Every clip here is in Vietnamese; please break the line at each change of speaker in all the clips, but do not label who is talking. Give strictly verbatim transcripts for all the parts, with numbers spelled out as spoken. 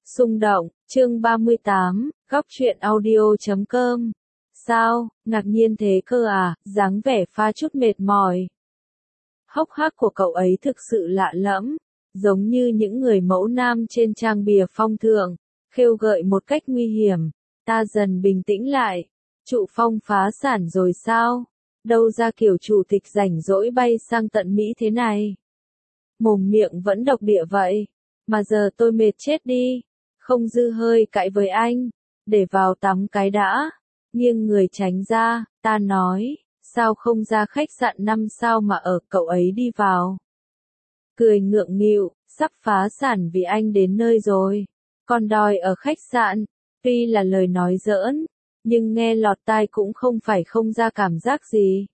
Xung động, chương ba mươi tám, góc truyện audio chấm com. Sao, ngạc nhiên thế cơ à, dáng vẻ pha chút mệt mỏi. Hốc hác của cậu ấy thực sự lạ lẫm, giống như những người mẫu nam trên trang bìa phong thượng, khêu gợi một cách nguy hiểm. Ta dần bình tĩnh lại. Trụ Phong phá sản rồi sao? Đâu ra kiểu chủ tịch rảnh rỗi bay sang tận Mỹ thế này? Mồm miệng vẫn độc địa vậy. Mà giờ tôi mệt chết đi. Không dư hơi cãi với anh. Để vào tắm cái đã. Nghiêng người tránh ra, ta nói, sao không ra khách sạn năm sao mà ở, cậu ấy đi vào. Cười ngượng nghịu, sắp phá sản vì anh đến nơi rồi. Còn đòi ở khách sạn, tuy là lời nói giỡn, nhưng nghe lọt tai cũng không phải không ra cảm giác gì.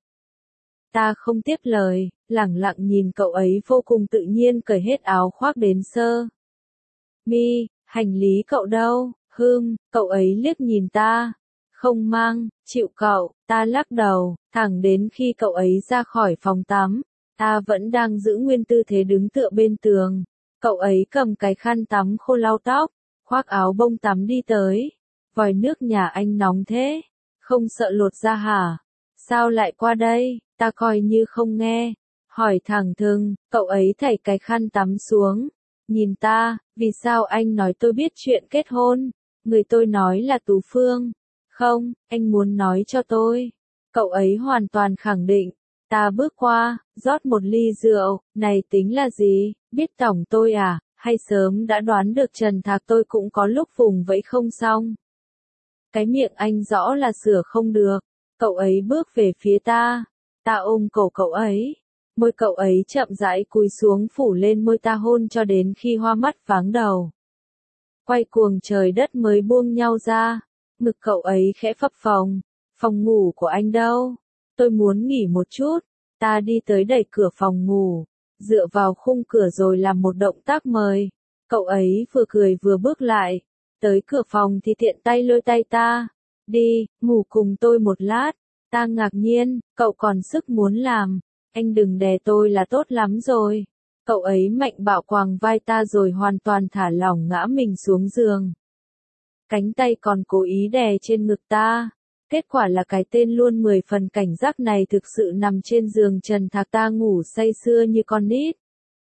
Ta không tiếp lời, lẳng lặng nhìn cậu ấy vô cùng tự nhiên cởi hết áo khoác đến sơ mi, hành lý cậu đâu, hưm, cậu ấy liếc nhìn ta. Không mang, chịu cậu, ta lắc đầu, thẳng đến khi cậu ấy ra khỏi phòng tắm. Ta vẫn đang giữ nguyên tư thế đứng tựa bên tường. Cậu ấy cầm cái khăn tắm khô lau tóc, khoác áo bông tắm đi tới. Vòi nước nhà anh nóng thế, không sợ lột da hả? Sao lại qua đây? Ta coi như không nghe. Hỏi thẳng thừng, cậu ấy thảy cái khăn tắm xuống. Nhìn ta, vì sao anh nói tôi biết chuyện kết hôn? Người tôi nói là Tú Phương. Không, anh muốn nói cho tôi. Cậu ấy hoàn toàn khẳng định. Ta bước qua, rót một ly rượu, này tính là gì, biết tổng tôi à, hay sớm đã đoán được Trần Thạc tôi cũng có lúc vùng vẫy không xong. Cái miệng anh rõ là sửa không được, cậu ấy bước về phía ta, ta ôm cổ cậu ấy, môi cậu ấy chậm rãi cúi xuống phủ lên môi ta hôn cho đến khi hoa mắt váng đầu. Quay cuồng trời đất mới buông nhau ra, ngực cậu ấy khẽ phập phồng, phòng ngủ của anh đâu? Tôi muốn nghỉ một chút, ta đi tới đẩy cửa phòng ngủ, dựa vào khung cửa rồi làm một động tác mời. Cậu ấy vừa cười vừa bước lại, tới cửa phòng thì tiện tay lôi tay ta. Đi, ngủ cùng tôi một lát. Ta ngạc nhiên, cậu còn sức muốn làm, anh đừng đè tôi là tốt lắm rồi. Cậu ấy mạnh bạo quàng vai ta rồi hoàn toàn thả lỏng ngã mình xuống giường. Cánh tay còn cố ý đè trên ngực ta. Kết quả là cái tên luôn mười phần cảnh giác này thực sự nằm trên giường Trần Thạc ta ngủ say sưa như con nít.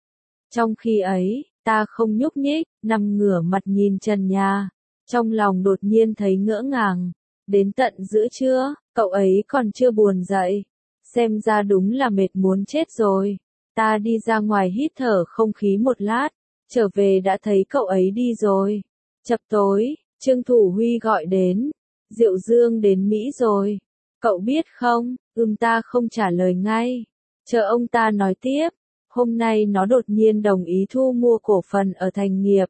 Trong khi ấy, ta không nhúc nhích, nằm ngửa mặt nhìn trần nhà. Trong lòng đột nhiên thấy ngỡ ngàng. Đến tận giữa trưa, cậu ấy còn chưa buồn dậy. Xem ra đúng là mệt muốn chết rồi. Ta đi ra ngoài hít thở không khí một lát. Trở về đã thấy cậu ấy đi rồi. Chập tối, Trương Thủ Huy gọi đến. Diệu Dương đến Mỹ rồi. Cậu biết không, ưm ta không trả lời ngay. Chờ ông ta nói tiếp. Hôm nay nó đột nhiên đồng ý thu mua cổ phần ở Thành Nghiệp.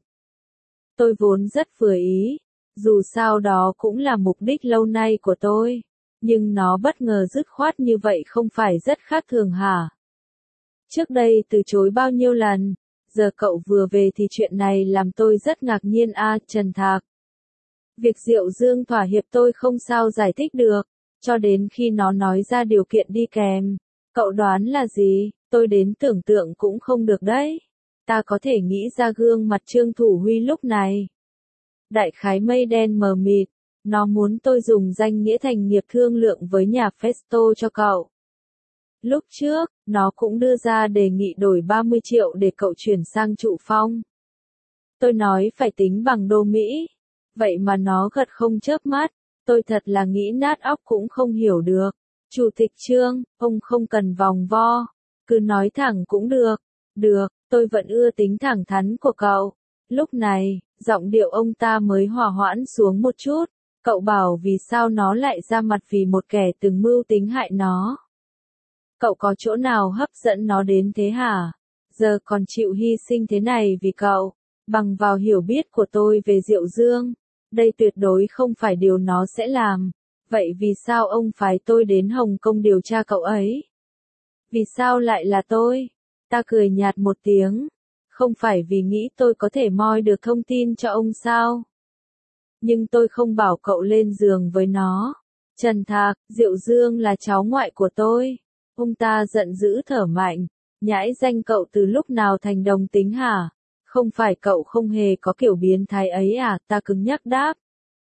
Tôi vốn rất vừa ý. Dù sao đó cũng là mục đích lâu nay của tôi. Nhưng nó bất ngờ dứt khoát như vậy không phải rất khác thường hả? Trước đây từ chối bao nhiêu lần. Giờ cậu vừa về thì chuyện này làm tôi rất ngạc nhiên a Trần Thạc. Việc Diệu Dương thỏa hiệp tôi không sao giải thích được, cho đến khi nó nói ra điều kiện đi kèm. Cậu đoán là gì? Tôi đến tưởng tượng cũng không được đấy. Ta có thể nghĩ ra gương mặt Trương Thủ Huy lúc này. Đại khái mây đen mờ mịt, nó muốn tôi dùng danh nghĩa Thành Nghiệp thương lượng với nhà Festo cho cậu. Lúc trước, nó cũng đưa ra đề nghị đổi ba mươi triệu để cậu chuyển sang Trụ Phong. Tôi nói phải tính bằng đô Mỹ. Vậy mà nó gật không chớp mắt, tôi thật là nghĩ nát óc cũng không hiểu được. Chủ tịch Trương, ông không cần vòng vo, cứ nói thẳng cũng được. Được, tôi vẫn ưa tính thẳng thắn của cậu. Lúc này, giọng điệu ông ta mới hòa hoãn xuống một chút. Cậu bảo vì sao nó lại ra mặt vì một kẻ từng mưu tính hại nó. Cậu có chỗ nào hấp dẫn nó đến thế hả? Giờ còn chịu hy sinh thế này vì cậu. Bằng vào hiểu biết của tôi về Diệu Dương. Đây tuyệt đối không phải điều nó sẽ làm. Vậy vì sao ông phái tôi đến Hồng Kông điều tra cậu ấy? Vì sao lại là tôi? Ta cười nhạt một tiếng. Không phải vì nghĩ tôi có thể moi được thông tin cho ông sao? Nhưng tôi không bảo cậu lên giường với nó. Trần Thạc, Diệu Dương là cháu ngoại của tôi. Ông ta giận dữ thở mạnh. Nhãi danh cậu từ lúc nào thành đồng tính hả? Không phải cậu không hề có kiểu biến thái ấy à, ta cứng nhắc đáp.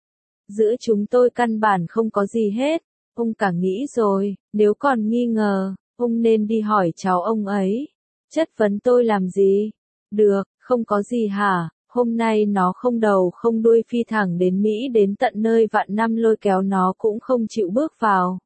Giữa chúng tôi căn bản không có gì hết. Ông cả nghĩ rồi, nếu còn nghi ngờ, ông nên đi hỏi cháu ông ấy. Chất vấn tôi làm gì? Được, không có gì hả? Hôm nay nó không đầu không đuôi phi thẳng đến Mỹ đến tận nơi vạn năm lôi kéo nó cũng không chịu bước vào.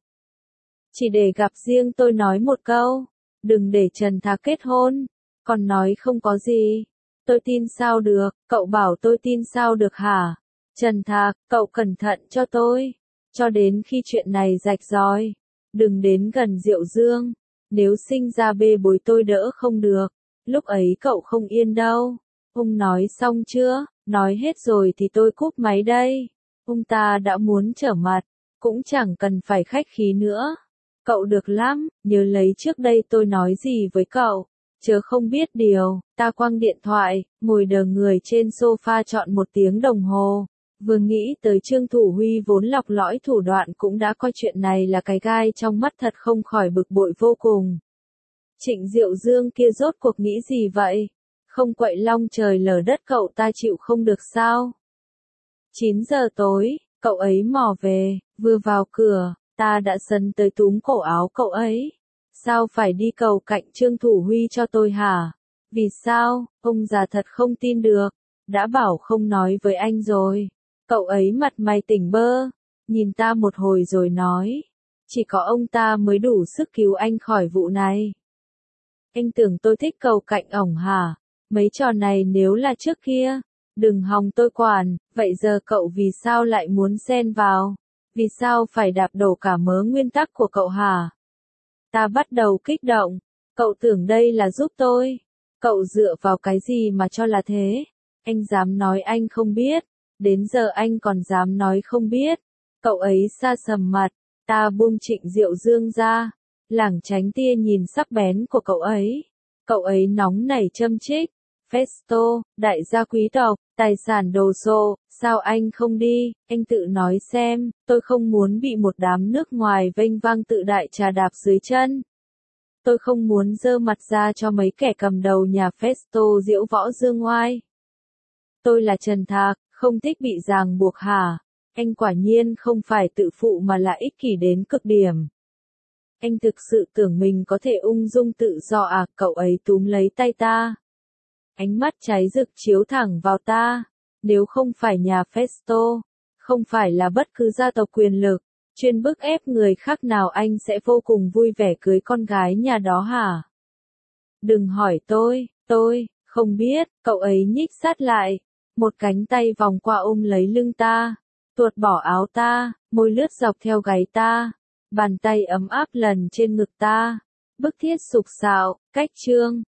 Chỉ để gặp riêng tôi nói một câu, đừng để Trần Thạc kết hôn, còn nói không có gì. Tôi tin sao được, cậu bảo tôi tin sao được hả? Trần Thạc, cậu cẩn thận cho tôi, cho đến khi chuyện này rạch ròi, đừng đến gần Diệu Dương, nếu sinh ra bê bối tôi đỡ không được, lúc ấy cậu không yên đâu. Ông nói xong chưa? Nói hết rồi thì tôi cúp máy đây. Ông ta đã muốn trở mặt, cũng chẳng cần phải khách khí nữa. Cậu được lắm, nhớ lấy trước đây tôi nói gì với cậu. Chớ không biết điều, ta quăng điện thoại, ngồi đờ người trên sofa chọn một tiếng đồng hồ. Vừa nghĩ tới Trương Thủ Huy vốn lọc lõi thủ đoạn cũng đã coi chuyện này là cái gai trong mắt thật không khỏi bực bội vô cùng. Trịnh Diệu Dương kia rốt cuộc nghĩ gì vậy? Không quậy long trời lở đất cậu ta chịu không được sao? chín giờ tối, cậu ấy mò về, vừa vào cửa, ta đã sấn tới túm cổ áo cậu ấy. Sao phải đi cầu cạnh Trương Thủ Huy cho tôi hả? Vì sao, ông già thật không tin được. Đã bảo không nói với anh rồi. Cậu ấy mặt mày tỉnh bơ, nhìn ta một hồi rồi nói. Chỉ có ông ta mới đủ sức cứu anh khỏi vụ này. Anh tưởng tôi thích cầu cạnh ổng hả? Mấy trò này nếu là trước kia, đừng hòng tôi quản, vậy giờ cậu vì sao lại muốn xen vào? Vì sao phải đạp đổ cả mớ nguyên tắc của cậu hả? Ta bắt đầu kích động, cậu tưởng đây là giúp tôi, cậu dựa vào cái gì mà cho là thế? Anh dám nói anh không biết, đến giờ anh còn dám nói không biết. Cậu ấy sa sầm mặt, ta buông Trịnh Diệu Dương ra, lảng tránh tia nhìn sắc bén của cậu ấy. Cậu ấy nóng nảy châm chích. Festo, đại gia quý tộc, tài sản đồ sộ, sao anh không đi, anh tự nói xem, tôi không muốn bị một đám nước ngoài vênh vang tự đại trà đạp dưới chân. Tôi không muốn dơ mặt ra cho mấy kẻ cầm đầu nhà Festo diễu võ dương oai. Tôi là Trần Thạc, không thích bị ràng buộc hả? Anh quả nhiên không phải tự phụ mà là ích kỷ đến cực điểm. Anh thực sự tưởng mình có thể ung dung tự do à? Cậu ấy túm lấy tay ta. Ánh mắt cháy rực chiếu thẳng vào ta. Nếu không phải nhà Festo, không phải là bất cứ gia tộc quyền lực, chuyên bức ép người khác nào anh sẽ vô cùng vui vẻ cưới con gái nhà đó hả? Đừng hỏi tôi, tôi, không biết, cậu ấy nhích sát lại, một cánh tay vòng qua ôm lấy lưng ta, tuột bỏ áo ta, môi lướt dọc theo gáy ta, bàn tay ấm áp lần trên ngực ta, bức thiết sục sạo, cách trương.